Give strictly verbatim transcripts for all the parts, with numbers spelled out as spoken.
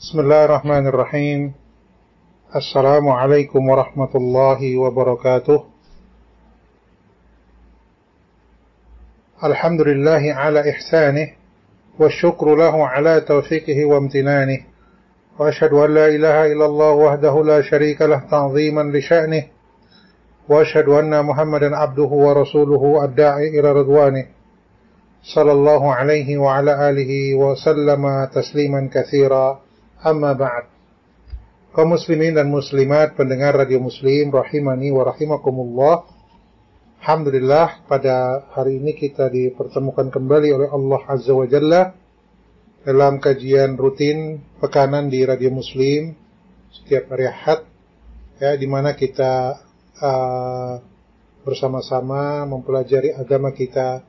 Bismillahirrahmanirrahim. Assalamualaikum warahmatullahi wabarakatuh. Alhamdulillahi ala ihsanih, wa syukru lahu ala taufiqihi wa amtinanih. Wa ashhadu an la ilaha illallah wahdahu la syarika lah ta'ziman li sya'nih. Wa ashhadu anna Muhammadan abduhu wa rasuluhu ad-da'i ila ridwanih. Sallallahu alaihi wa ala alihi wa sallama tasliman katsira. Amma ba'd. Kaum muslimin dan muslimat pendengar Radio Muslim rahimani wa rahimakumullah. Alhamdulillah, pada hari ini kita dipertemukan kembali oleh Allah Azza wa Jalla dalam kajian rutin pekanan di Radio Muslim setiap hari Ahad, ya, di mana kita uh, bersama-sama mempelajari agama kita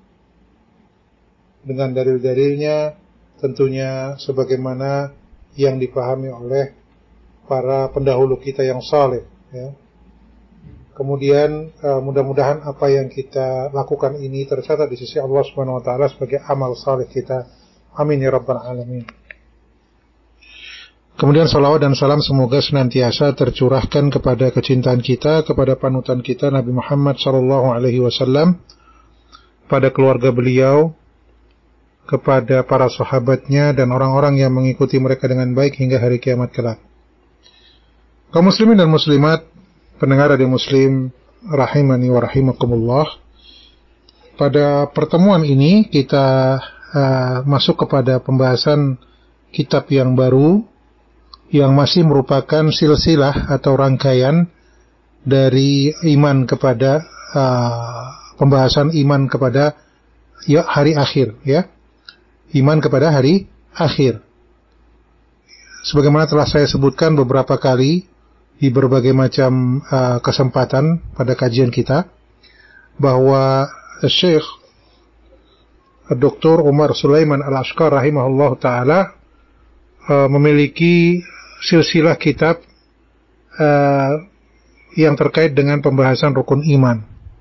dengan dalil-dalilnya, tentunya sebagaimana yang dipahami oleh para pendahulu kita yang saleh, ya. Kemudian uh, mudah-mudahan apa yang kita lakukan ini tercatat di sisi Allah Subhanahu wa taala sebagai amal saleh kita. Amin ya rabbal alamin. Kemudian salawat dan salam semoga senantiasa tercurahkan kepada kecintaan kita, kepada panutan kita Nabi Muhammad sallallahu alaihi wasallam, pada keluarga beliau, kepada para sahabatnya dan orang-orang yang mengikuti mereka dengan baik hingga hari kiamat kelak. Kaum muslimin dan muslimat pendengar Radio Muslim rahimani wa rahimakumullah, pada pertemuan ini kita uh, masuk kepada pembahasan kitab yang baru yang masih merupakan silsilah atau rangkaian dari iman kepada uh, pembahasan iman kepada ya hari akhir, ya. Iman kepada hari akhir. Sebagaimana telah saya sebutkan beberapa kali di berbagai macam uh, kesempatan pada kajian kita, bahwa Syekh Doktor Umar Sulaiman Al-Ashqar rahimahullah ta'ala uh, memiliki silsilah kitab uh, yang terkait dengan pembahasan rukun iman.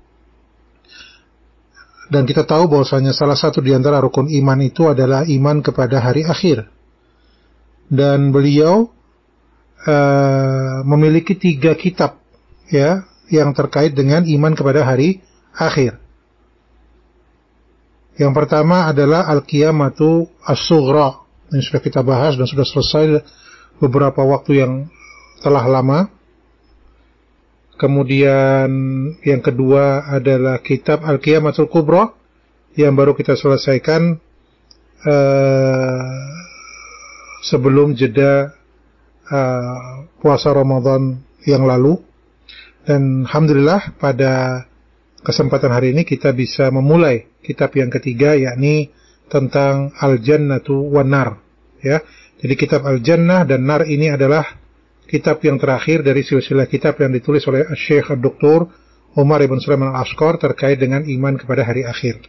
Dan kita tahu bahwasanya salah satu di antara rukun iman itu adalah iman kepada hari akhir. Dan beliau uh, memiliki tiga kitab, ya, yang terkait dengan iman kepada hari akhir. Yang pertama adalah Al-Qiyamatu As-Sughra. Ini sudah kita bahas dan sudah selesai beberapa waktu yang telah lama. Kemudian yang kedua adalah kitab Al-Qiyamatul Kubra yang baru kita selesaikan uh, sebelum jeda uh, puasa Ramadan yang lalu. Dan alhamdulillah pada kesempatan hari ini kita bisa memulai kitab yang ketiga, yakni tentang Al-Jannatu wan Nar, ya. Jadi kitab Al-Jannah dan Nar ini adalah kitab yang terakhir dari silsilah kitab yang ditulis oleh Syekh Doktor Umar ibn Sulaiman Al-Ashqar terkait dengan iman kepada hari akhir.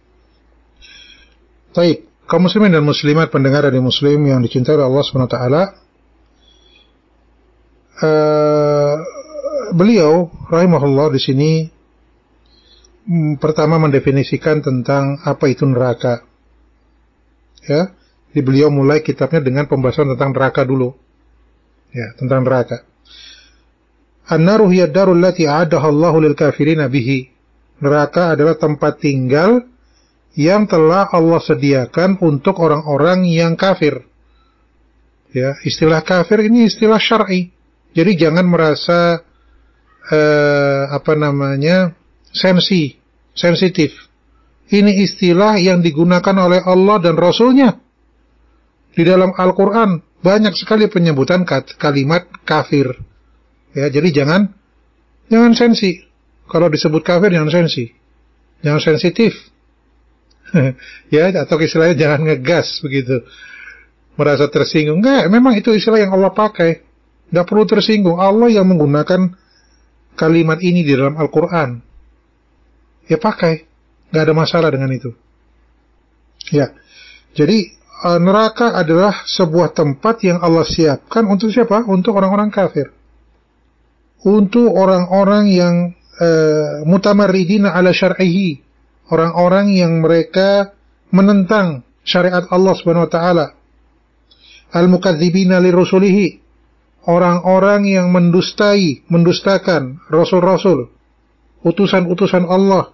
Baik, kaum muslimin dan muslimat pendengar Radio Muslim yang dicintai oleh Allah Subhanahu wa taala, uh, beliau rahimahullah di sini hmm, pertama mendefinisikan tentang apa itu neraka. Ya, jadi beliau mulai kitabnya dengan pembahasan tentang neraka dulu. Ya, tentang neraka. An-naru hiya ad-darul lati a'adaha Allahu lil kafirina bihi. Neraka adalah tempat tinggal yang telah Allah sediakan untuk orang-orang yang kafir. Ya, istilah kafir ini istilah syar'i. Jadi jangan merasa eh, apa namanya? sensi, sensitif. Ini istilah yang digunakan oleh Allah dan Rasul-Nya. Di dalam Al-Qur'an banyak sekali penyebutan kalimat kafir. Ya, jadi jangan jangan sensi. Kalau disebut kafir jangan sensi. Jangan sensitif. Ya, atau istilahnya jangan ngegas begitu. Merasa tersinggung. Enggak, memang itu istilah yang Allah pakai. Enggak perlu tersinggung. Allah yang menggunakan kalimat ini di dalam Al-Qur'an. Ya pakai. Enggak ada masalah dengan itu. Ya. Jadi neraka adalah sebuah tempat yang Allah siapkan untuk siapa? Untuk orang-orang kafir. Untuk orang-orang yang uh, mutamarridina ala syar'ihi. Orang-orang yang mereka menentang syariat Allah Subhanahu wa taala. al-mukadzibina lirusulihi, orang-orang yang mendustai, mendustakan rasul-rasul, utusan-utusan Allah.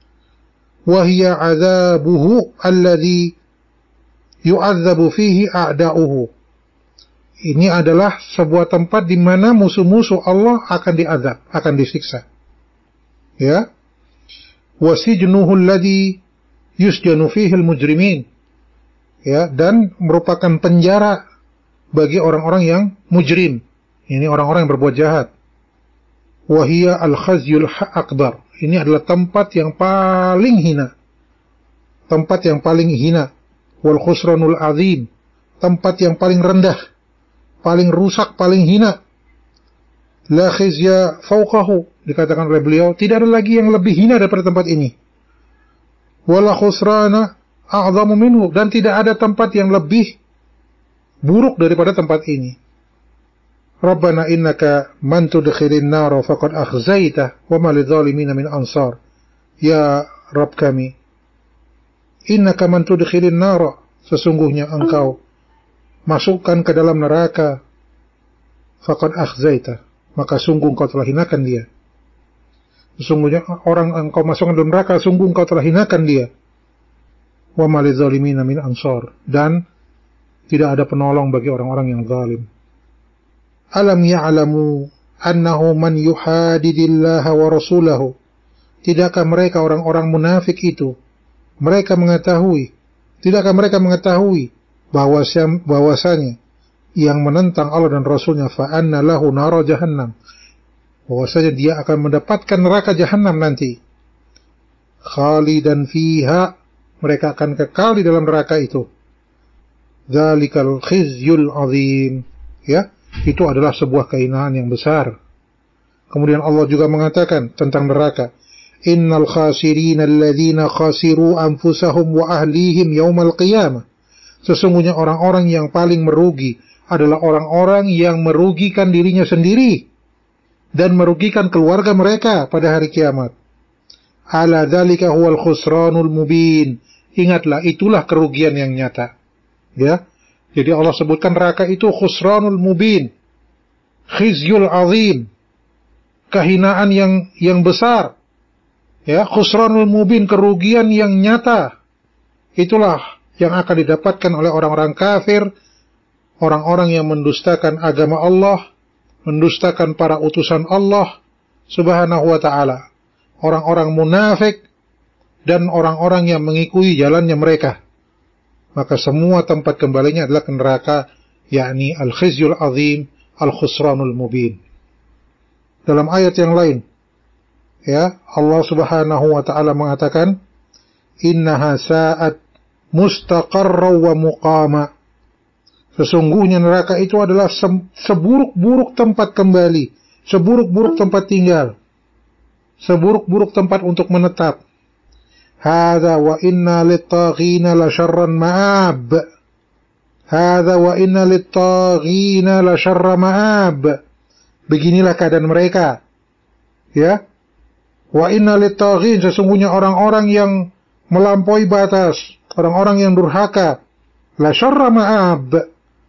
Wa hiya 'adzabuhu alladhi yu'adzabu fihi a'da'uhu. Ini adalah sebuah tempat di mana musuh-musuh Allah akan diazab, akan disiksa. Ya. Wa sijnuhu alladhi yusjanu fihi al-mujrimin. Ya, dan merupakan penjara bagi orang-orang yang mujrim. Ini orang-orang yang berbuat jahat. Wa hiya al-khazyul akbar. Ini adalah tempat yang paling hina. Tempat yang paling hina. Wal khusranul azim. Tempat yang paling rendah, paling rusak, paling hina. La khizya fawqahu, dikatakan oleh beliau, tidak ada lagi yang lebih hina daripada tempat ini. Wala khusrana a'zamu minhu, dan tidak ada tempat yang lebih buruk daripada tempat ini. Rabbana innaka man tudkhilin nar faqad akhzaita wa ma lidh-dhalimin min ansar. Ya Rabb kami, innaka man tudkhilin nar, sesungguhnya engkau masukkan ke dalam neraka, faqad akhzaita, maka sungguh engkau telah hinakan dia. Sesungguhnya orang engkau masukkan dalam neraka, sungguh engkau telah hinakan dia. Wa ma lidh-dhalimin min ansar, dan tidak ada penolong bagi orang-orang yang zalim. Alam ya'lamu annahu man yuhadidillaha wa rasulahu. Tidakkah mereka orang-orang munafik itu, mereka mengetahui, tidakkah mereka mengetahui bahwasanya yang menentang Allah dan Rasulnya, fa anna lahu nara jahannam, bahwasanya dia akan mendapatkan neraka jahannam nanti. Khalidan fiha, mereka akan kekal di dalam neraka itu. Dzalikal khizyul azim, ya, itu adalah sebuah kehinaan yang besar. Kemudian Allah juga mengatakan tentang neraka, innal khasirina alladzina khasiru anfusahum wa ahlihim yaumal qiyamah. Sesungguhnya orang-orang yang paling merugi adalah orang-orang yang merugikan dirinya sendiri dan merugikan keluarga mereka pada hari kiamat. Ala dzalika huwal khusranul mubin. Ingatlah, itulah kerugian yang nyata. Ya. Jadi Allah sebutkan neraka itu khusranul mubin, khizyul azim, kehinaan yang yang besar. Ya, khusranul mubin, kerugian yang nyata. Itulah yang akan didapatkan oleh orang-orang kafir, orang-orang yang mendustakan agama Allah, mendustakan para utusan Allah Subhanahu wa ta'ala, orang-orang munafik, dan orang-orang yang mengikuti jalannya mereka. Maka semua tempat kembalinya adalah ke neraka, yakni al-khizyul azim, al-khusranul mubin. Dalam ayat yang lain, ya, Allah Subhanahu wa ta'ala mengatakan, innaha sa'at mustaqarra wa muqama. Sesungguhnya neraka itu adalah seburuk-buruk tempat kembali, seburuk-buruk tempat tinggal, seburuk-buruk tempat untuk menetap. Hadza wa inna lit-taghina la syarran ma'ab. Hadza wa inna lit-taghina la syarra ma'ab. Beginilah keadaan mereka. Ya. Wa inna lit-taghin, sesungguhnya orang-orang yang melampaui batas, orang-orang yang durhaka, la syarra ma'ab,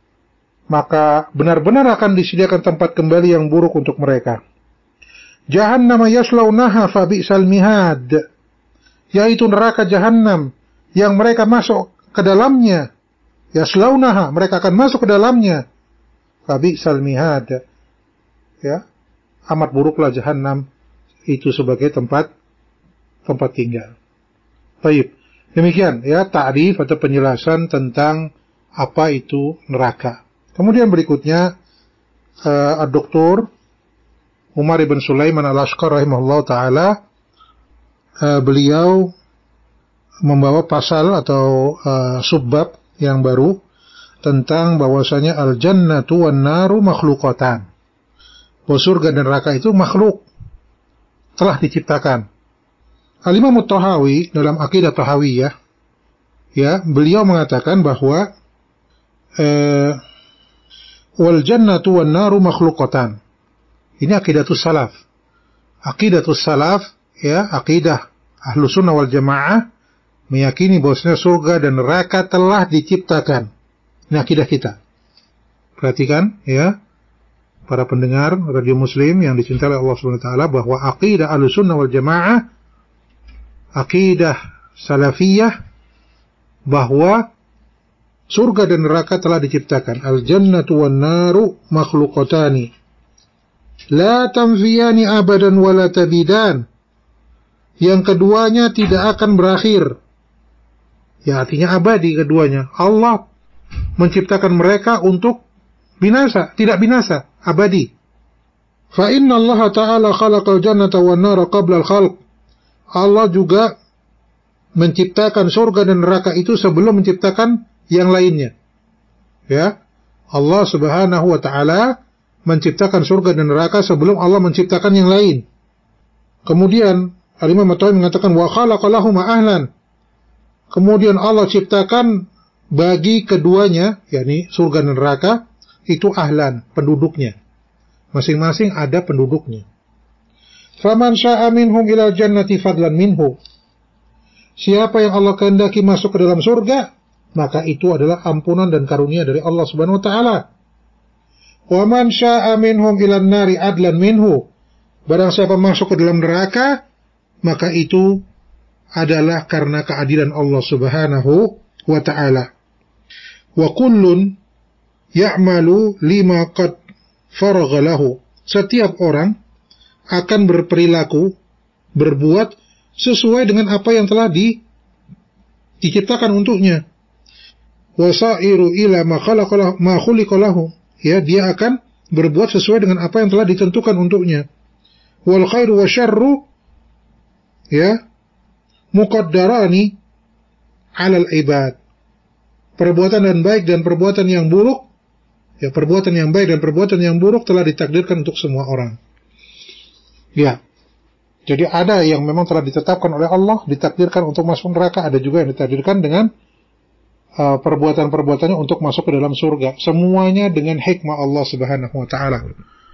maka benar-benar akan disediakan tempat kembali yang buruk untuk mereka. Jahannam yaslaunaha fa bi'sal mihad, yaitu neraka Jahannam yang mereka masuk ke dalamnya. Yaslaunaha, mereka akan masuk ke dalamnya. Fa bi'sal mihad, ya, amat buruklah Jahannam itu sebagai tempat tempat tinggal. Baik, demikian ya ta'rif atau penjelasan tentang apa itu neraka. Kemudian berikutnya uh, Doktor Umar ibn Sulaiman al-Ashqar rahimahullah ta'ala, uh, beliau membawa pasal atau uh, subbab yang baru tentang bahwasanya al-jannatu wan naru makhluqatan. Bahwa surga dan neraka itu makhluk, telah diciptakan. Al-Imam At-Tahawi dalam Aqidah Tahawiyah, ya, beliau mengatakan bahwa eh, wal jannatu wan naru makhluqatan. Ini aqidatus salaf. Aqidatus salaf, ya, aqidah Ahlus Sunnah wal Jamaah meyakini bahwasanya surga dan neraka telah diciptakan. Ini aqidah kita. Perhatikan ya, para pendengar radio Muslim yang dicintai oleh Allah Subhanahu wa taala, bahwa aqidah Ahlussunnah wal Jamaah, aqidah salafiyah, bahwa surga dan neraka telah diciptakan. Al-jannatu wan naru makhluqatani la tanfiyani abadan wa la tabidan. Yang keduanya tidak akan berakhir. Ya, artinya abadi keduanya. Allah menciptakan mereka untuk binasa, tidak binasa, abadi. Fa inna Allah Ta'ala khalaqal jannata wan nara qabla al-khalq. Allah juga menciptakan surga dan neraka itu sebelum menciptakan yang lainnya. Ya. Allah Subhanahu wa taala menciptakan surga dan neraka sebelum Allah menciptakan yang lain. Kemudian Al-Imam At-Tahawi mengatakan wa khalaqa lahuma ahlan. Kemudian Allah ciptakan bagi keduanya, yakni surga dan neraka, itu ahlan, penduduknya. Masing-masing ada penduduknya. Faman syaa minhum ilal jannati fadlan minhu. Siapa yang Allah kehendaki masuk ke dalam surga, maka itu adalah ampunan dan karunia dari Allah Subhanahu wa taala. Wa man syaa minhum ilan nari adlan minhu. Barang siapa masuk ke dalam neraka, maka itu adalah karena keadilan Allah Subhanahu wa ta'ala. Wa kullun ya'malu lima qad faragha lahu. Setiap orang akan berperilaku, berbuat sesuai dengan apa yang telah di, diciptakan untuknya. Wasairu ila ma khalaqa ma khuliqa lahu. Ya, dia akan berbuat sesuai dengan apa yang telah ditentukan untuknya. Wal khairu wasyarru, ya, muqaddarani 'alal ibad. Perbuatan dan baik dan perbuatan yang buruk, ya, perbuatan yang baik dan perbuatan yang buruk telah ditakdirkan untuk semua orang. Ya. Jadi ada yang memang telah ditetapkan oleh Allah, ditakdirkan untuk masuk neraka, ada juga yang ditakdirkan dengan uh, perbuatan-perbuatannya untuk masuk ke dalam surga. Semuanya dengan hikmah Allah Subhanahu wa taala.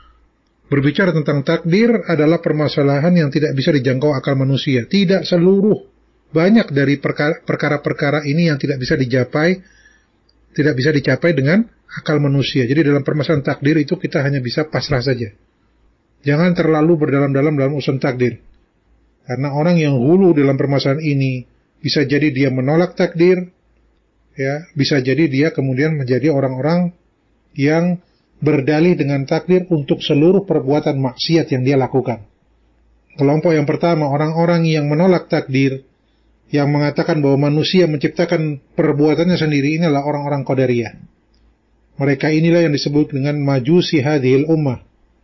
Berbicara tentang takdir adalah permasalahan yang tidak bisa dijangkau akal manusia. Tidak seluruh, banyak dari perkara-perkara ini yang tidak bisa dicapai, tidak bisa dicapai dengan akal manusia. Jadi dalam permasalahan takdir itu kita hanya bisa pasrah saja. Jangan terlalu berdalam-dalam dalam urusan takdir. Karena orang yang hulu dalam permasalahan ini, bisa jadi dia menolak takdir, ya, bisa jadi dia kemudian menjadi orang-orang yang berdalih dengan takdir untuk seluruh perbuatan maksiat yang dia lakukan. Kelompok yang pertama, orang-orang yang menolak takdir, yang mengatakan bahwa manusia menciptakan perbuatannya sendiri, inilah orang-orang Qadariyah. Mereka inilah yang disebut dengan majusi hadhil ummah.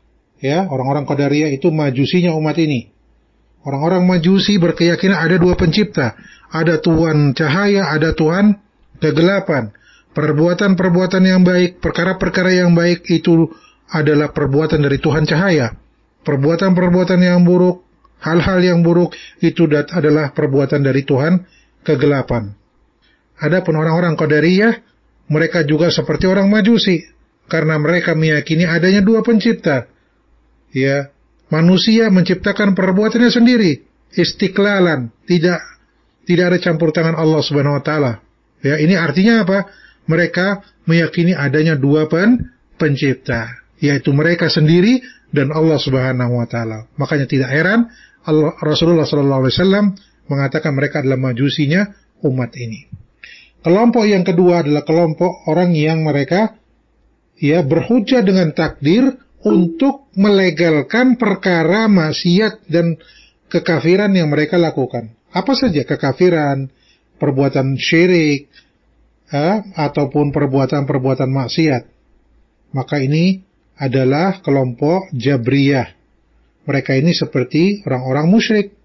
Ya, orang-orang Qadariyah itu majusinya umat ini. Orang-orang majusi berkeyakinan ada dua pencipta, ada Tuhan cahaya, ada Tuhan kegelapan. Perbuatan-perbuatan yang baik, perkara-perkara yang baik itu adalah perbuatan dari Tuhan cahaya. Perbuatan-perbuatan yang buruk, hal-hal yang buruk itu adalah perbuatan dari Tuhan kegelapan. Adapun orang-orang Qadariyah, mereka juga seperti orang Majusi, karena mereka meyakini adanya dua pencipta. Ya, manusia menciptakan perbuatannya sendiri, istiqlalan, tidak tidak ada campur tangan Allah Subhanahu wa taala. Ya, ini artinya apa? Mereka meyakini adanya dua pen, pencipta, yaitu mereka sendiri dan Allah Subhanahu wa taala. Makanya tidak heran Allah, Rasulullah sallallahu alaihi wasallam mengatakan mereka adalah majusinya umat ini. Kelompok yang kedua adalah kelompok orang yang mereka ya berhujjah dengan takdir untuk melegalkan perkara maksiat dan kekafiran yang mereka lakukan. Apa saja kekafiran, perbuatan syirik, Ha, ataupun perbuatan-perbuatan maksiat. Maka ini adalah kelompok Jabriyah. Mereka ini seperti orang-orang musyrik.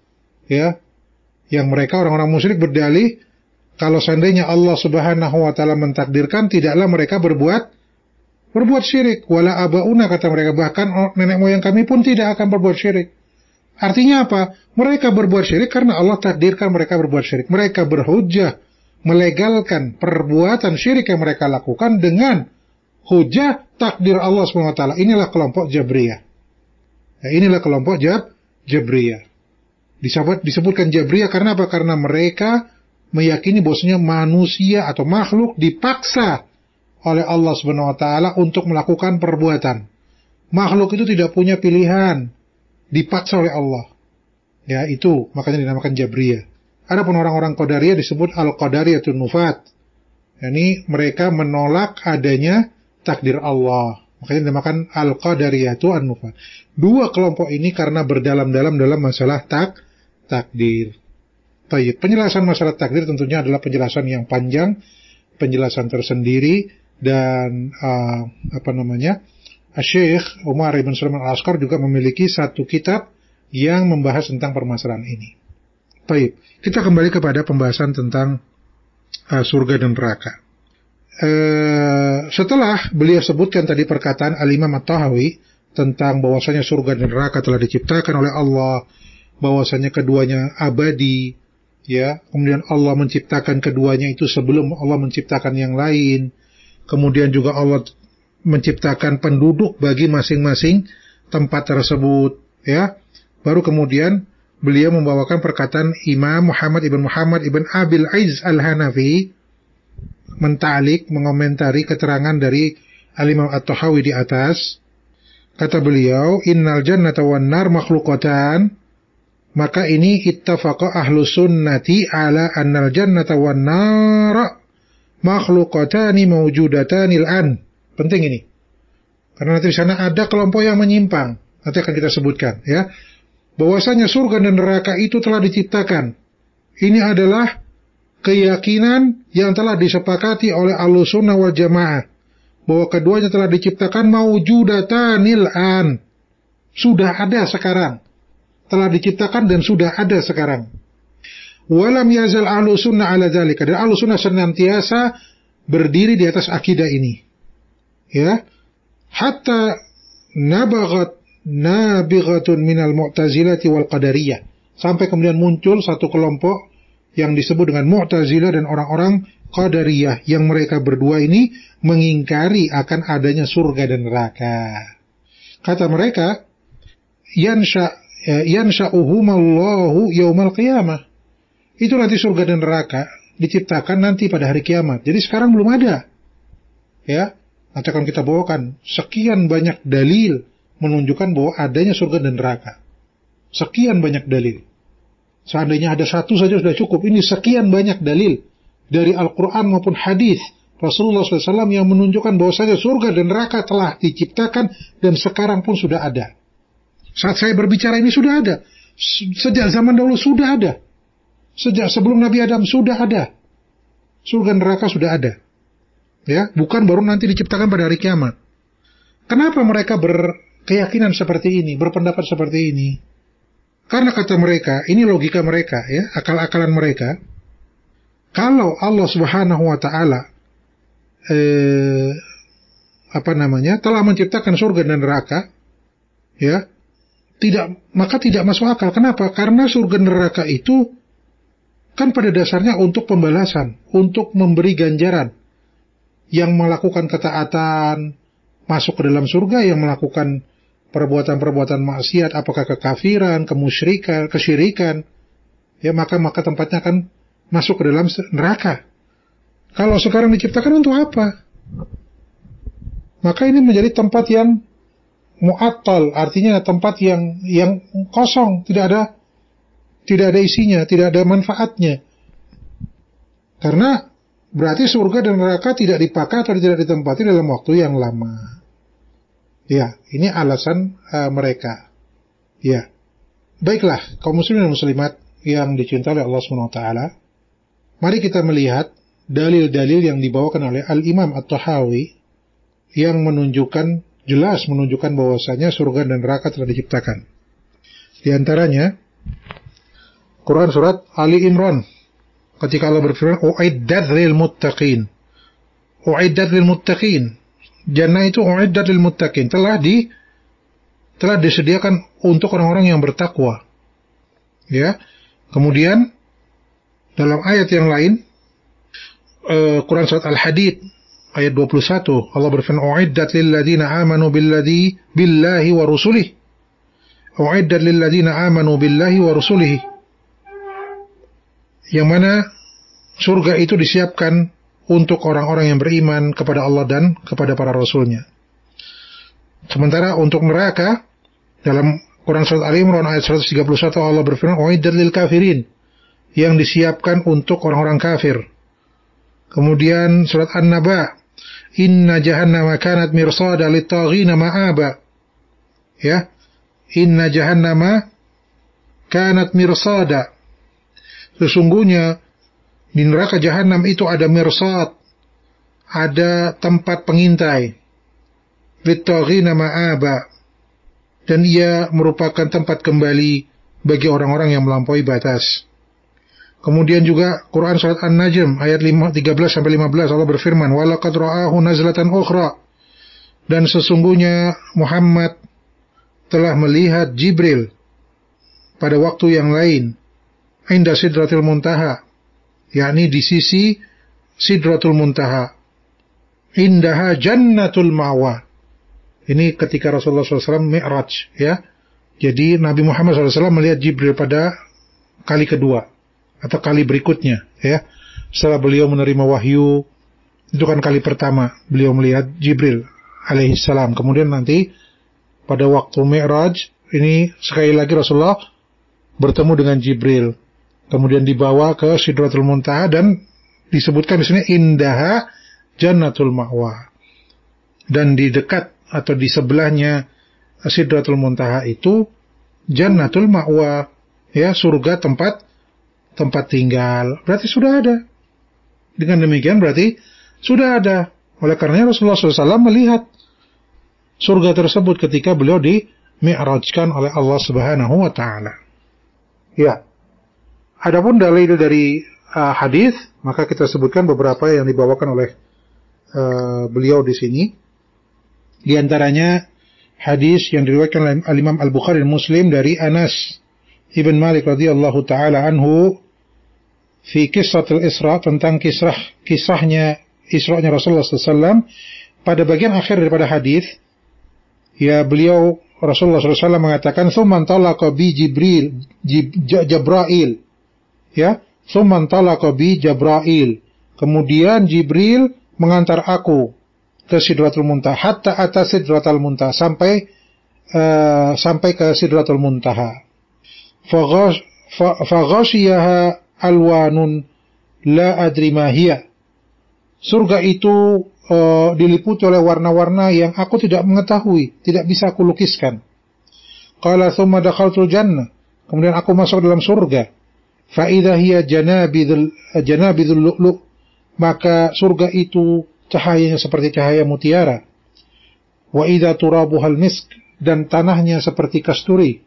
Ya, yang mereka orang-orang musyrik berdalih kalau seandainya Allah Subhanahu wa taala mentakdirkan, tidaklah mereka berbuat berbuat syirik. Wala abauna, kata mereka, bahkan nenek moyang kami pun tidak akan berbuat syirik. Artinya apa? Mereka berbuat syirik karena Allah takdirkan mereka berbuat syirik. Mereka berhujjah melegalkan perbuatan syirik yang mereka lakukan dengan hujah takdir Allah subhanahu wa taala. Inilah kelompok Jabriyah. Nah, inilah kelompok Jab, Jabriyah. Disebut, disebutkan Jabriyah karena apa? Karena mereka meyakini bahwasanya manusia atau makhluk dipaksa oleh Allah Subhanahu wa taala untuk melakukan perbuatan. Makhluk itu tidak punya pilihan, dipaksa oleh Allah. Ya, itu makanya dinamakan Jabriyah. Adapun orang-orang Qadariyah disebut Al-Qadariyatun Nufat. Yani mereka menolak adanya takdir Allah. Makanya dinamakan Al-Qadariyatu An-Nufat. Dua kelompok ini karena berdalam-dalam dalam masalah tak takdir. Baik, penjelasan masalah takdir tentunya adalah penjelasan yang panjang, penjelasan tersendiri, dan uh, apa namanya? Syekh Umar ibn Sulaiman Al-Askar juga memiliki satu kitab yang membahas tentang permasalahan ini. Baik, kita kembali kepada pembahasan tentang uh, surga dan neraka. Uh, setelah beliau sebutkan tadi perkataan Al-Imam At-Tahawi tentang bahwasanya surga dan neraka telah diciptakan oleh Allah, bahwasanya keduanya abadi, ya, kemudian Allah menciptakan keduanya itu sebelum Allah menciptakan yang lain. Kemudian juga Allah menciptakan penduduk bagi masing-masing tempat tersebut, ya. Baru kemudian beliau membawakan perkataan Imam Muhammad ibn Muhammad ibn Abil Aiz Al-Hanafi menta'liq, mengomentari keterangan dari Al-Imam At-Tahawi di atas. Kata beliau, innal jannata wan nar makhluqatan. Maka ini ittafaqa ahlu sunnati ala annal jannata wan nar makhluqatani mawjudatanil an. Penting ini. Karena nanti di sana ada kelompok yang menyimpang. Nanti akan kita sebutkan, ya. Bahwasanya surga dan neraka itu telah diciptakan. Ini adalah keyakinan yang telah disepakati oleh Ahlussunnah wal Jamaah. Bahwa keduanya telah diciptakan mawjudatanil an. Sudah ada sekarang. Telah diciptakan dan sudah ada sekarang. Walam yazal Ahlussunnah ala dzalika. Dan Ahlussunnah senantiasa berdiri di atas akidah ini. Ya, hatta nabaghat nabighatun minal mu'tazilati wal qadariyah, sampai kemudian muncul satu kelompok yang disebut dengan Mu'tazilah dan orang-orang Qadariyah, yang mereka berdua ini mengingkari akan adanya surga dan neraka. Kata mereka, yansha yansha'uhumallahu yaumal qiyamah, itu nanti surga dan neraka diciptakan nanti pada hari kiamat. Jadi sekarang belum ada, ya. Nanti akan kita bawakan sekian banyak dalil menunjukkan bahwa adanya surga dan neraka. Sekian banyak dalil. Seandainya ada satu saja sudah cukup. Ini sekian banyak dalil dari Al-Quran maupun hadis Rasulullah shallallahu alaihi wasallam yang menunjukkan bahwasanya surga dan neraka telah diciptakan dan sekarang pun sudah ada. Saat saya berbicara ini sudah ada. Sejak zaman dahulu sudah ada. Sejak sebelum Nabi Adam sudah ada. Surga dan neraka sudah ada. Ya, bukan baru nanti diciptakan pada hari kiamat. Kenapa mereka berkeyakinan seperti ini, berpendapat seperti ini? Karena kata mereka, ini logika mereka, ya, akal-akalan mereka. Kalau Allah Subhanahu wa taala eh, apa namanya, telah menciptakan surga dan neraka, ya, tidak, maka tidak masuk akal. Kenapa? Karena surga dan neraka itu kan pada dasarnya untuk pembalasan, untuk memberi ganjaran. Yang melakukan ketaatan masuk ke dalam surga, yang melakukan perbuatan-perbuatan maksiat, apakah kekafiran, kemusyrikan, kesyirikan, ya, maka maka tempatnya akan masuk ke dalam neraka. Kalau sekarang diciptakan untuk apa? Maka ini menjadi tempat yang mu'attal, artinya tempat yang yang kosong, tidak ada tidak ada isinya, tidak ada manfaatnya. Karena berarti surga dan neraka tidak dipakai atau tidak ditempati dalam waktu yang lama. Ya, ini alasan uh, mereka. Ya, baiklah, kaum muslimin dan muslimat yang dicintai oleh Allah subhanahu wa taala, mari kita melihat dalil-dalil yang dibawakan oleh Al-Imam At-Tahawi yang menunjukkan, jelas menunjukkan bahwasanya surga dan neraka telah diciptakan. Di antaranya Quran surat Ali Imran, ketika Allah berfirman, "U'iddat lil muttaqin." U'iddat lil muttaqin. Jannah itu u'iddat lil muttaqin, telah di telah disediakan untuk orang-orang yang bertakwa. Ya. Kemudian dalam ayat yang lain, uh, Quran surat Al-Hadid ayat dua puluh satu, Allah berfirman, "U'iddat lil ladzina amanu billadzi billahi wa rusulihi." U'iddat lil ladzina amanu billahi wa rusulihi. Yang mana surga itu disiapkan untuk orang-orang yang beriman kepada Allah dan kepada para rasulnya. Sementara untuk neraka, dalam Quran Surat Ali Imran ayat seratus tiga puluh satu Allah berfirman, "Uiddat lil kafirin," yang disiapkan untuk orang-orang kafir. Kemudian surat An-Naba, "Inna jahannama kanat mirsada lit-taghina ma'aba." Ya. Inna jahannama kanat mirsada. Sesungguhnya di neraka jahanam itu ada mirsad, ada tempat pengintai. Lit-taghina ma'aba. Dan ia merupakan tempat kembali bagi orang-orang yang melampaui batas. Kemudian juga Quran surat An-Najm ayat tiga belas sampai lima belas Allah berfirman, "Wa laqad ra'ahu nazlatan ukhra." Dan sesungguhnya Muhammad telah melihat Jibril pada waktu yang lain, inda Sidratul Muntaha, yakni di sisi Sidratul Muntaha, indaha Jannatul Ma'wa. Ini ketika Rasulullah shallallahu alaihi wasallam Mi'raj, ya. Jadi Nabi Muhammad shallallahu alaihi wasallam melihat Jibril pada kali kedua atau kali berikutnya, ya. Setelah beliau menerima wahyu, itu kan kali pertama beliau melihat Jibril alaihissalam. Kemudian nanti pada waktu Mi'raj ini sekali lagi Rasulullah bertemu dengan Jibril, kemudian dibawa ke Sidratul Muntaha dan disebutkan di sini indaha Jannatul Ma'wa. Dan di dekat atau di sebelahnya Sidratul Muntaha itu Jannatul Ma'wa, ya, surga tempat tempat tinggal. Berarti sudah ada. Dengan demikian berarti sudah ada. Oleh karenanya Rasulullah shallallahu alaihi wasallam melihat surga tersebut ketika beliau di mi'rajkan oleh Allah Subhanahu wa taala. Ya. Adapun dalil dari uh, hadis, maka kita sebutkan beberapa yang dibawakan oleh uh, beliau di sini. Di antaranya hadis yang diriwayatkan oleh Al-Imam Al-Bukhari dan Muslim dari Anas Ibn Malik radhiyallahu taala anhu fi kisahul Isra, tentang kisah kisahnya Isra'nya Rasulullah sallallahu alaihi wasallam. Pada bagian akhir daripada hadis, ya, beliau Rasulullah shallallahu alaihi wasallam mengatakan, "Tsumman talaqa bi Jibril, Jibril." Ya, "Tsumman talaqa bi Jibril." Kemudian Jibril mengantar aku ke Sidratul Muntaha, hatta atas Sidratul Muntaha, sampai uh, sampai ke Sidratul Muntaha. Faghashiyaha alwanun la adri ma hiya. Surga itu Uh, diliputi oleh warna-warna yang aku tidak mengetahui, tidak bisa aku lukiskan. Qala thumma dakhaltul jannah. Kemudian aku masuk dalam surga. Fa idza hiya janabidul janabidul lu'lu'. Maka surga itu cahayanya seperti cahaya mutiara. Wa idza turabuhal misk, dan tanahnya seperti kasturi.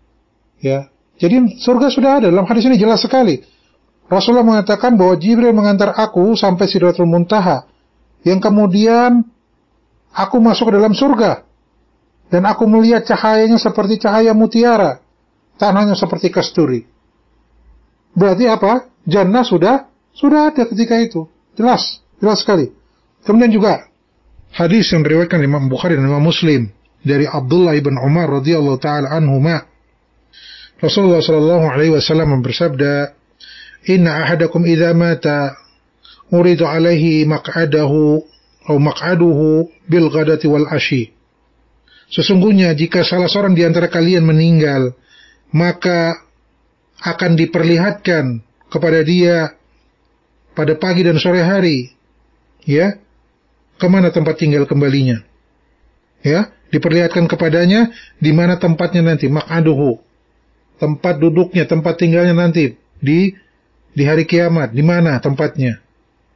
Ya. Jadi surga sudah ada. Dalam hadis ini jelas sekali. Rasulullah mengatakan bahwa Jibril mengantar aku sampai Sidratul Muntaha, yang kemudian aku masuk ke dalam surga dan aku melihat cahayanya seperti cahaya mutiara, tanahnya seperti kasturi. Berarti apa? Jannah sudah sudah ada ketika itu. Jelas, jelas sekali. Kemudian juga hadis yang diriwayatkan Imam Bukhari dan Imam Muslim dari Abdullah ibn Umar radhiyallahu taala anhuma. Rasulullah sallallahu alaihi wasallam bersabda, "Inna ahadakum idza mata uridu alaihi maq'adahu atau maq'aduhu bil ghadati wal ashi." Sesungguhnya jika salah seorang di antara kalian meninggal, maka akan diperlihatkan kepada dia pada pagi dan sore hari, ya, kemana tempat tinggal kembalinya. Ya, diperlihatkan kepadanya di mana tempatnya nanti, maq'aduhu, tempat duduknya, tempat tinggalnya nanti di di hari kiamat, di mana tempatnya.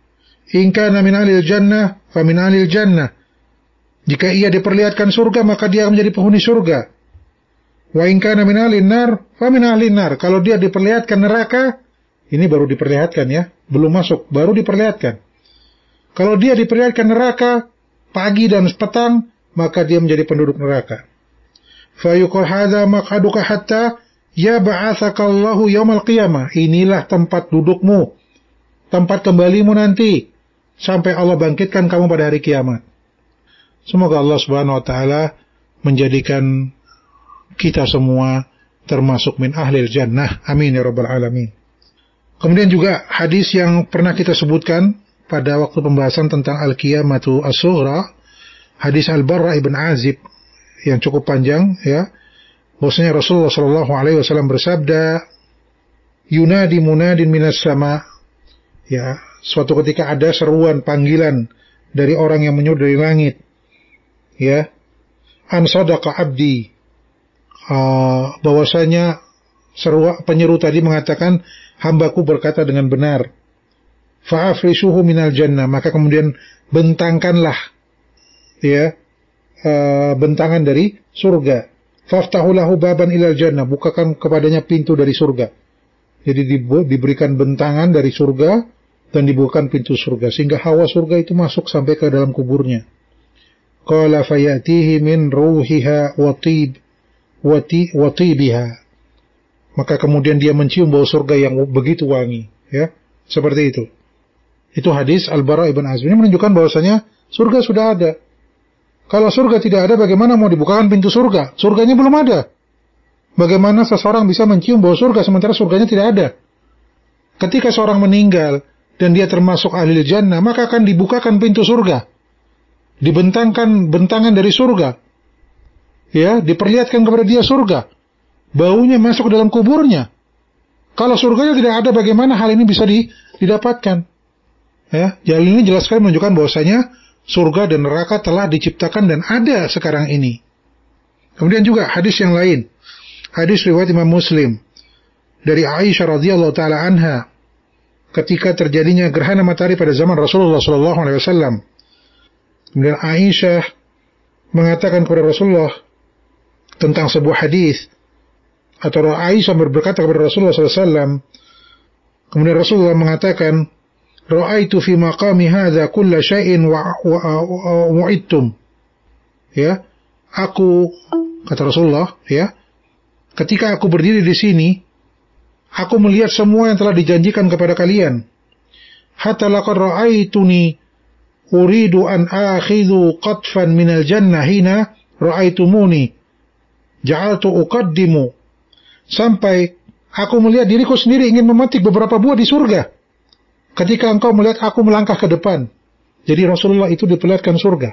In kana min ahlil jannah fa min ahlil jannah. Jika ia diperlihatkan surga, maka dia akan menjadi penghuni surga. Wa in kana min ahlin nar fa min ahlin nar. Kalau dia diperlihatkan neraka, ini baru diperlihatkan, ya, belum masuk, baru diperlihatkan. Kalau dia diperlihatkan neraka pagi dan petang, maka dia menjadi penduduk neraka. Fa yuqal hadza maq'aduka hatta yab'atsaka Allahu yaumal qiyamah. Inilah tempat dudukmu, tempat kembalimu nanti, sampai Allah bangkitkan kamu pada hari kiamat. Semoga Allah Subhanahu wa taala menjadikan kita semua termasuk min ahlil jannah. Amin ya rabbal alamin. Kemudian juga hadis yang pernah kita sebutkan pada waktu pembahasan tentang Al-Qiyamatu As-Sughra, hadis Al-Barra ibn Azib yang cukup panjang, ya, bahwasanya Rasulullah Shallallahu Alaihi Wasallam bersabda, "Yunadi munadin minas sama." Ya, suatu ketika ada seruan panggilan dari orang yang menyeru dari langit, ya, an sadaqa abdi, uh, bahwasanya seru penyeru tadi mengatakan hambaku berkata dengan benar. Fa'afrisuhu minal jannah, maka kemudian bentangkanlah, ya, uh, bentangan dari surga. Faftahu lahu baban ilal jannah, bukakan kepadanya pintu dari surga. Jadi diberikan bentangan dari surga dan dibukakan pintu surga sehingga hawa surga itu masuk sampai ke dalam kuburnya. Qala fayatihi min ruhiha wa tib wa tibiha, maka kemudian dia mencium bau surga yang begitu wangi, ya, seperti itu. Itu hadis Al-Bara ibn Azib. Ini menunjukkan bahwasanya surga sudah ada. Kalau surga tidak ada, bagaimana mau dibukakan pintu surga? Surganya belum ada. Bagaimana seseorang bisa mencium bau surga sementara surganya tidak ada? Ketika seorang meninggal dan dia termasuk ahli jannah, maka akan dibukakan pintu surga, dibentangkan bentangan dari surga, ya, diperlihatkan kepada dia surga, baunya masuk ke dalam kuburnya. Kalau surganya tidak ada, bagaimana hal ini bisa didapatkan? Ya, jadi ini jelas sekali menunjukkan bahwasanya surga dan neraka telah diciptakan dan ada sekarang ini. Kemudian juga hadis yang lain, hadis riwayat Imam Muslim dari Aisyah radhiyallahu taala anha, ketika terjadinya gerhana matahari pada zaman Rasulullah sallallahu alaihi wasallam. Kemudian Aisyah mengatakan kepada Rasulullah tentang sebuah hadis, atau Aisyah berkata kepada Rasulullah sallallahu alaihi wasallam, kemudian Rasulullah mengatakan, "Ra'aitu fi maqami hadza kulla syai'in wa'idtum." Ya, aku, kata Rasulullah, ya, ketika aku berdiri di sini, aku melihat semua yang telah dijanjikan kepada kalian. Hatta laqad ra'aituni uridu an akhidhu qatfan minal jannah hina ra'aitumuni ja'altu uqaddimu, sampai aku melihat diriku sendiri ingin memetik beberapa buah di surga ketika engkau melihat aku melangkah ke depan. Jadi Rasulullah itu diperlihatkan surga,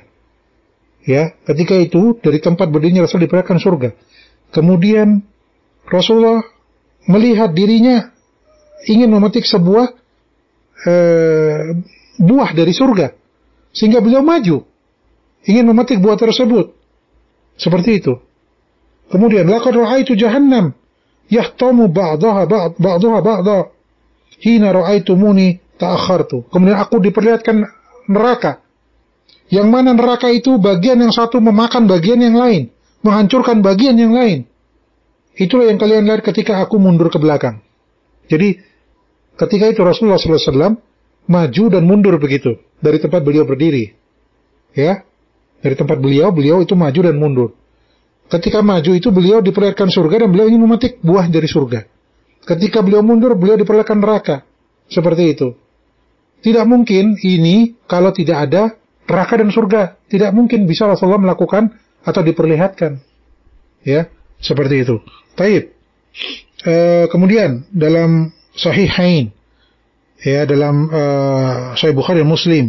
ya, ketika itu dari tempat berdirinya Rasul diperlihatkan surga. Kemudian Rasulullah melihat dirinya ingin memetik sebuah eh, buah dari surga, sehingga beliau maju ingin memetik buah tersebut. Seperti itu. Kemudian laqad ra'aitu jahannam yahtamu ba'daha ba'd ba'daha ba'da hina ra'aitumuni ta'akhartu. Kemudian aku diperlihatkan neraka, yang mana neraka itu bagian yang satu memakan bagian yang lain, menghancurkan bagian yang lain. Itulah yang kalian lihat ketika aku mundur ke belakang. Jadi ketika itu Rasulullah sallallahu alaihi wasallam maju dan mundur begitu dari tempat beliau berdiri, ya, dari tempat beliau beliau itu maju dan mundur. Ketika maju itu beliau diperlihatkan surga dan beliau ingin memetik buah dari surga. Ketika beliau mundur beliau diperlihatkan neraka. Seperti itu. Tidak mungkin ini kalau tidak ada neraka dan surga. Tidak mungkin bisa Rasulullah melakukan atau diperlihatkan. Ya, seperti itu. Baik. E, kemudian dalam Sahihain, ya, dalam uh, Sahih Bukhari dan Muslim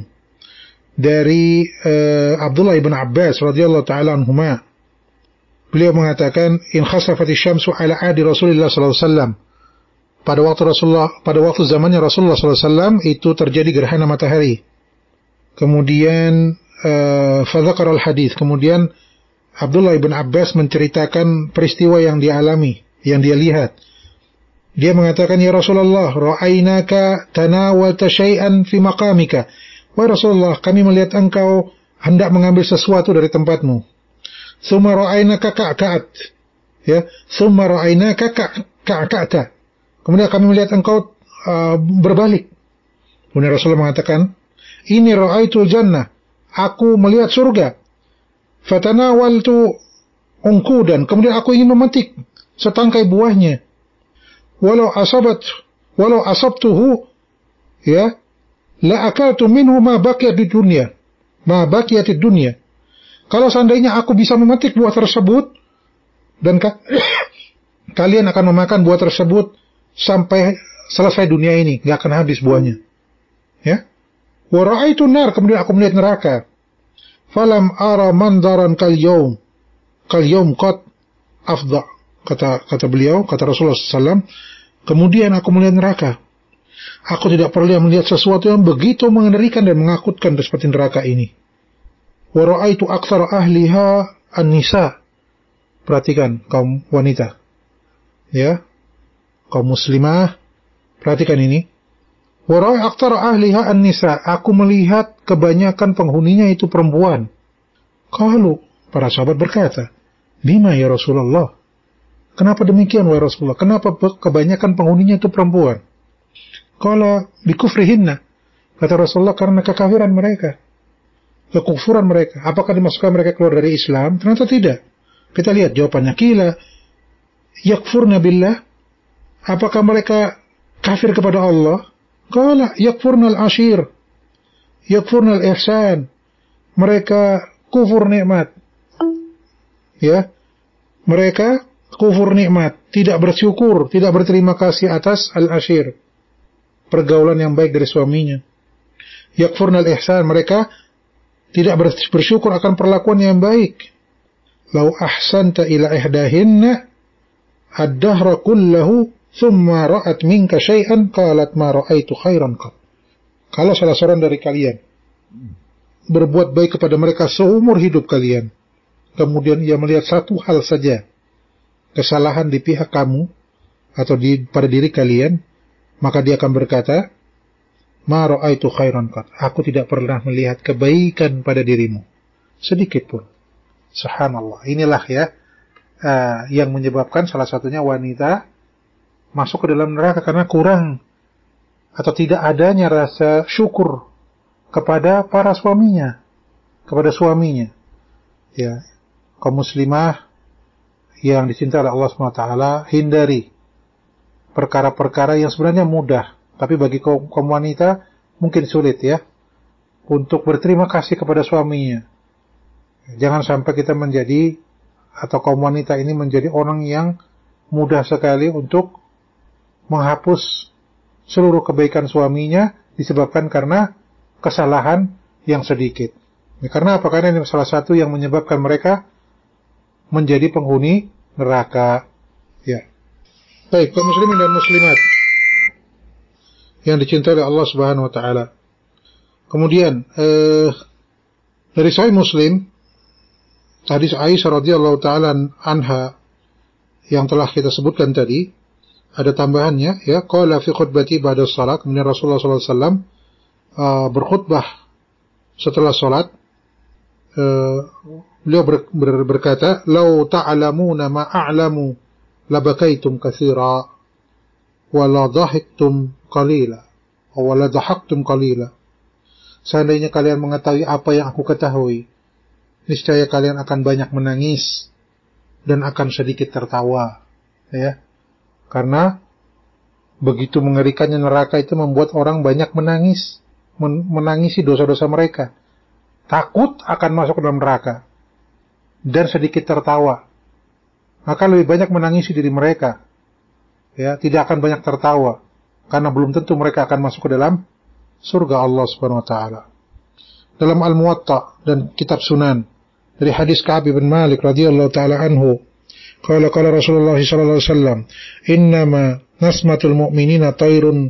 dari uh, Abdullah ibn Abbas radhiyallahu taala anhuma, beliau mengatakan, in khasafati syamsu ala adi Rasulullah sallallahu alaihi wasallam, pada waktu Rasulullah pada waktu zamannya Rasulullah sallallahu alaihi wasallam itu terjadi gerhana matahari. Kemudian uh, fadzakara al-hadis, kemudian Abdullah ibn Abbas menceritakan peristiwa yang dia alami, yang dia lihat. Dia mengatakan, ya Rasulullah, ra'ainaka tanawalta syai'an fi maqamika. Wahai Rasulullah, kami melihat engkau hendak mengambil sesuatu dari tempatmu. Tsumma ra'ainaka ka'ka'at. Ya, tsumma ra'ainaka ka'ka'ata. Kemudian kami melihat engkau uh, berbalik. Kemudian Rasulullah mengatakan, ini ra'aitul jannah. Aku melihat surga. Fatanawaltu unqudan. Kemudian aku ingin memetik setangkai buahnya. Walau asabat, walau asabtuhu, ya, la akaltu minhu ma baqiyat di dunia, ma baqiyat di dunia. Kalau seandainya aku bisa memetik buah tersebut, dan ka kalian akan memakan buah tersebut sampai selesai dunia ini, nggak akan habis buahnya. Ya, Wa ra'aitu nar, kemudian aku melihat neraka. Falam ara mandaran kal yaum. Kal yaum qad afdha. Kata kata beliau, kata Rasulullah sallallahu alaihi wasallam, kemudian aku melihat neraka. Aku tidak pernah melihat sesuatu yang begitu mengerikan dan menakutkan seperti neraka ini. Wa ra'aitu aktsara ahliha an-nisa. Perhatikan kaum wanita. Ya. Kaum muslimah, perhatikan ini. Wa ra'aitu aktsara ahliha an-nisa. Aku melihat kebanyakan penghuninya itu perempuan. Qalu, para sahabat berkata, "Bima ya Rasulullah?" Kenapa demikian wahai Rasulullah? Kenapa kebanyakan penghuninya itu perempuan? Qala bikufrihinna. Kata Rasulullah, karena kekafiran mereka, kekufuran mereka. Apakah dimasukkan mereka keluar dari Islam? Ternyata tidak. Kita lihat jawabannya. Qila yakfurna billah. Apakah mereka kafir kepada Allah? Qala yakfurna al-ashir, yakfurna al-ihsan. Mereka kufur nikmat. Ya. Mereka kufur nikmat, tidak bersyukur, tidak berterima kasih atas al-ashir, pergaulan yang baik dari suaminya. Yakfurna al-ihsan, mereka tidak bersyukur akan perlakuan yang baik. Lau ahsanta ila ihdahinna ad-dahra kullahu thumma ra'at minka syai'an qalat ma ra'aitu khairan qat. Kalau salah seorang dari kalian berbuat baik kepada mereka seumur hidup kalian, kemudian ia melihat satu hal saja kesalahan di pihak kamu atau di pada diri kalian, maka dia akan berkata, "Ma ra'aitu khairan qat." Aku tidak pernah melihat kebaikan pada dirimu sedikit pun. Subhanallah. Inilah ya uh, yang menyebabkan salah satunya wanita masuk ke dalam neraka karena kurang atau tidak adanya rasa syukur kepada para suaminya, kepada suaminya. Ya, kaum muslimah yang dicintai oleh Allah subhanahu wa taala, hindari perkara-perkara yang sebenarnya mudah, tapi bagi kaum, kaum wanita mungkin sulit ya, untuk berterima kasih kepada suaminya. Jangan sampai kita menjadi, atau kaum wanita ini menjadi orang yang mudah sekali untuk menghapus seluruh kebaikan suaminya disebabkan karena kesalahan yang sedikit. Ya, karena apa? Karena ini salah satu yang menyebabkan mereka menjadi penghuni neraka. Ya. Baik, kaum muslimin dan muslimat yang dicintai oleh Allah Subhanahu wa taala. Kemudian eh, dari Sahih Muslim hadis Aisyah radhiyallahu taala anha yang telah kita sebutkan tadi, ada tambahannya ya, qala fi khutbati ba'da shalah, kemudian Rasulullah sallallahu alaihi wasallam uh, berkhutbah setelah salat. Uh, beliau ber, ber, berkata, "Lau ta'lamuna ma a'lamu labakaitum katsira wa la dhahiktum qalila wa la dhahaktum qalila." Seandainya kalian mengetahui apa yang aku ketahui, niscaya kalian akan banyak menangis dan akan sedikit tertawa, ya. Karena begitu mengerikannya neraka itu membuat orang banyak menangis, men- menangisi dosa-dosa mereka, takut akan masuk ke dalam neraka, dan sedikit tertawa. Maka lebih banyak menangisi diri mereka, ya, tidak akan banyak tertawa, karena belum tentu mereka akan masuk ke dalam surga Allah Subhanahu wa taala. Dalam Al-Muwatta dan kitab Sunan dari hadis Ka'ab bin Malik radhiyallahu taala anhu, qala qala Rasulullah sallallahu alaihi wasallam, "Innama nasmatul mu'minina tayrun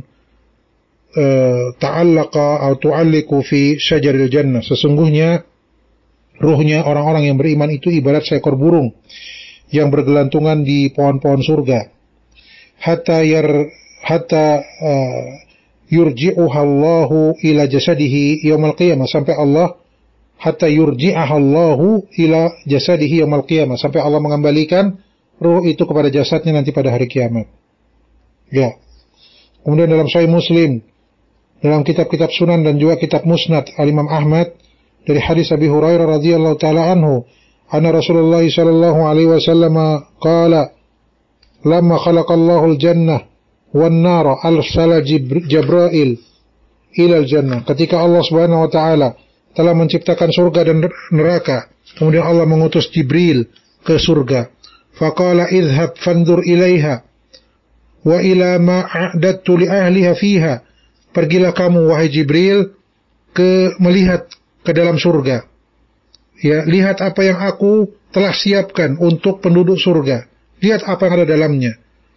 uh, ta'allaqa atau tu'alliqu fi syajaril jannah." Sesungguhnya ruhnya orang-orang yang beriman itu ibarat seekor burung yang bergelantungan di pohon-pohon surga. Hatta yar hatta uh, yurji'uha Allahu ila jasadihi yaumil qiyamah, sampai Allah hatta yurji'aha Allahu ila jasadihi yaumil qiyamah, sampai Allah mengembalikan ruh itu kepada jasadnya nanti pada hari kiamat. Ya. Kemudian dalam Sahih Muslim, dalam kitab-kitab Sunan dan juga kitab Musnad Al-Imam Ahmad dari hadis Abi Hurairah radhiyallahu taala anhu, anna Rasulullah sallallahu alaihi wasallam qala, "Lamma khalaqallahu al-jannah wan-nara arsala Jibril ila al-jannah." Ketika Allah Subhanahu wa taala telah menciptakan surga dan neraka, kemudian Allah mengutus Jibril ke surga. Faqala idhhab fanzur ilaiha wa ila ma a'dadtu li ahliha fiha. Pergilah kamu wahai Jibril ke melihat ke dalam surga. Ya, lihat apa yang aku telah siapkan untuk penduduk surga. Lihat apa yang ada dalamnya.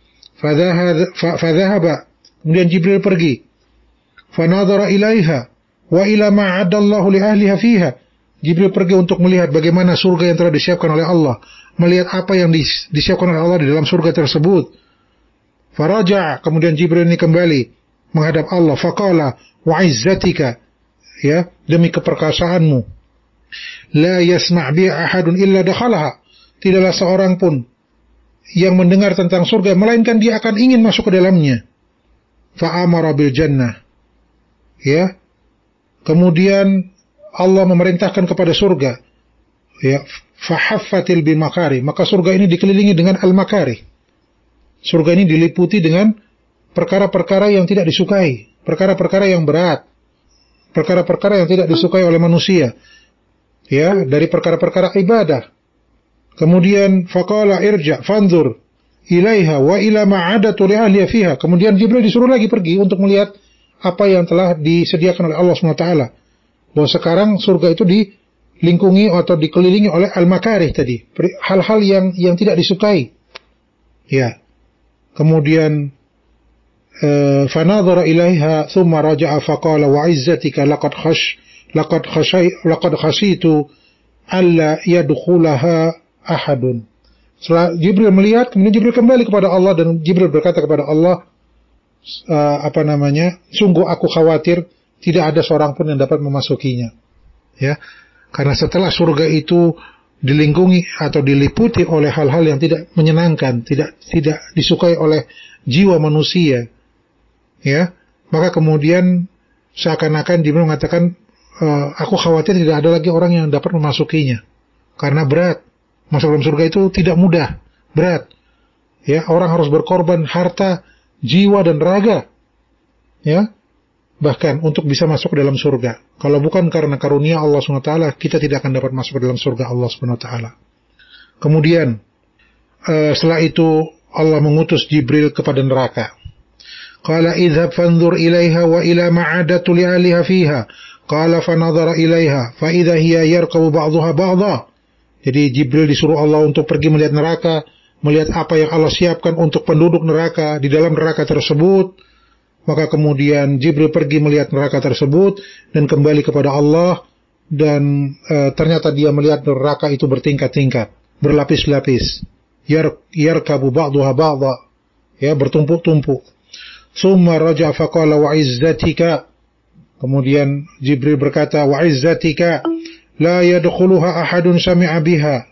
Fadhahaba, kemudian Jibril pergi. Fanadhara ilaiha wa ila ma 'addallahu li ahliha fiha. Jibril pergi untuk melihat bagaimana surga yang telah disiapkan oleh Allah, melihat apa yang disiapkan oleh Allah di dalam surga tersebut. Faraja, kemudian Jibril ini kembali menghadap Allah. Faqala wa 'izzatika, ya, demi keperkasaanmu, la yasma' bi ahadun illa dakhalaha. Tidaklah seorang pun yang mendengar tentang surga melainkan dia akan ingin masuk ke dalamnya. Fa amara bil jannah, ya. Kemudian Allah memerintahkan kepada surga, ya, fahaffatil bimakari, maka surga ini dikelilingi dengan al-makari. Surga ini diliputi dengan perkara-perkara yang tidak disukai, perkara-perkara yang berat, perkara-perkara yang tidak disukai oleh manusia, ya, dari perkara-perkara ibadah. Kemudian faqala irja fanzur ilaiha wa ila ma'adatu li ahliha fiha. Kemudian Jibril disuruh lagi pergi untuk melihat apa yang telah disediakan oleh Allah subhanahu wa taala. Bahwa sekarang surga itu dilingkungi atau dikelilingi oleh al-makarih tadi, hal-hal yang yang tidak disukai. Ya. Kemudian fanadhara ilaiha thumma raja'a faqala wa 'izzatika laqad khash laqad khashay laqad khashitu alla yadkhulaha ahadun. Setelah Jibril melihat, kemudian Jibril kembali kepada Allah dan Jibril berkata kepada Allah, uh, apa namanya, sungguh aku khawatir tidak ada seorang pun yang dapat memasukinya. Ya, karena setelah surga itu dilingkungi atau diliputi oleh hal-hal yang tidak menyenangkan, tidak tidak disukai oleh jiwa manusia, ya, maka kemudian seakan-akan Jibril mengatakan, e, aku khawatir tidak ada lagi orang yang dapat memasukinya, karena berat. Masuk dalam surga itu tidak mudah, berat. Ya, orang harus berkorban harta, jiwa dan raga, ya, bahkan untuk bisa masuk ke dalam surga. Kalau bukan karena karunia Allah subhanahu wa taala, kita tidak akan dapat masuk ke dalam surga Allah subhanahu wa taala. Kemudian uh, setelah itu Allah mengutus Jibril kepada neraka. Qala idhab fanzur ilaiha wa ila ma'adatu li ahliha fiha. Qala fanadhara ilaiha fa idza hiya yarkabu ba'daha ba'dha. Jadi Jibril disuruh Allah untuk pergi melihat neraka, melihat apa yang Allah siapkan untuk penduduk neraka di dalam neraka tersebut. Maka kemudian Jibril pergi melihat neraka tersebut dan kembali kepada Allah, dan e, ternyata dia melihat neraka itu bertingkat-tingkat, berlapis-lapis. Yar yarkabu ba'daha ba'dha, ya, bertumpuk-tumpuk. Tsumma raja'a faqala wa 'izzatika. Kemudian Jibril berkata, wa 'izzatika la yadkhuluha ahadun sami'a biha.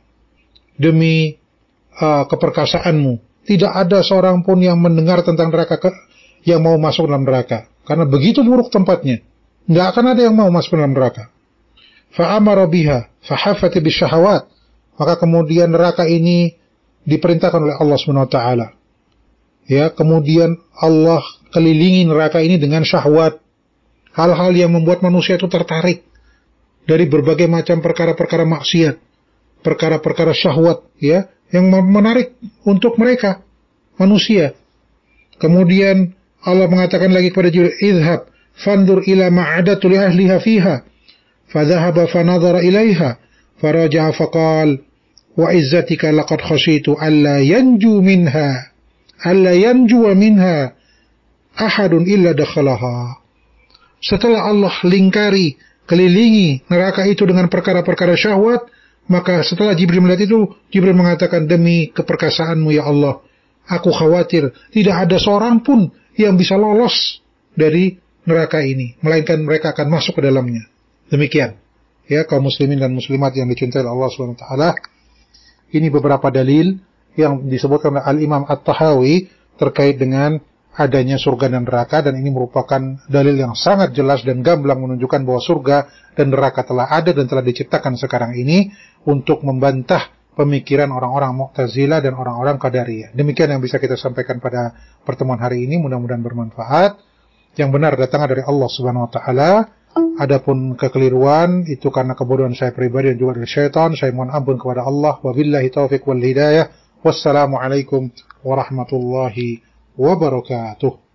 Demi uh, keperkasaanmu, tidak ada seorang pun yang mendengar tentang neraka ke yang mau masuk dalam neraka, karena begitu buruk tempatnya, tidak akan ada yang mau masuk dalam neraka. Fa'amara biha fahaffat bisyahawat, maka kemudian neraka ini diperintahkan oleh Allah subhanahu wa taala, ya, kemudian Allah kelilingi neraka ini dengan syahwat, hal-hal yang membuat manusia itu tertarik dari berbagai macam perkara-perkara maksiat, perkara-perkara syahwat, ya, yang menarik untuk mereka manusia. Kemudian Allah mengatakan lagi kepada Jibril, idhab fandur ila ma'adatu li ahliha fiha. Fadhahaba fanadhara ilaiha faraja'a faqal wa izzatika laqad khashitu alla yanju minha alla yanju minha ahadun illa dakhalaha. Setelah Allah lingkari, kelilingi neraka itu dengan perkara-perkara syahwat, maka setelah Jibril melihat itu, Jibril mengatakan, demi keperkasaanmu ya Allah, aku khawatir tidak ada seorang pun yang bisa lolos dari neraka ini, melainkan mereka akan masuk ke dalamnya. Demikian, ya, kaum muslimin dan muslimat yang dicintai Allah subhanahu wa taala. Ini beberapa dalil yang disebutkan oleh Al-Imam At-Tahawi terkait dengan adanya surga dan neraka, dan ini merupakan dalil yang sangat jelas dan gamblang menunjukkan bahwa surga dan neraka telah ada dan telah diciptakan sekarang ini untuk membantah pemikiran orang-orang Mu'tazilah dan orang-orang Qadariyah. Demikian yang bisa kita sampaikan pada pertemuan hari ini, mudah-mudahan bermanfaat. Yang benar datangnya dari Allah Subhanahu wa taala. Adapun kekeliruan itu karena kebodohan saya pribadi dan juga dari syaitan. Saya mohon ampun kepada Allah. Wabillahi taufiq wal hidayah. Wassalamualaikum warahmatullahi wabarakatuh.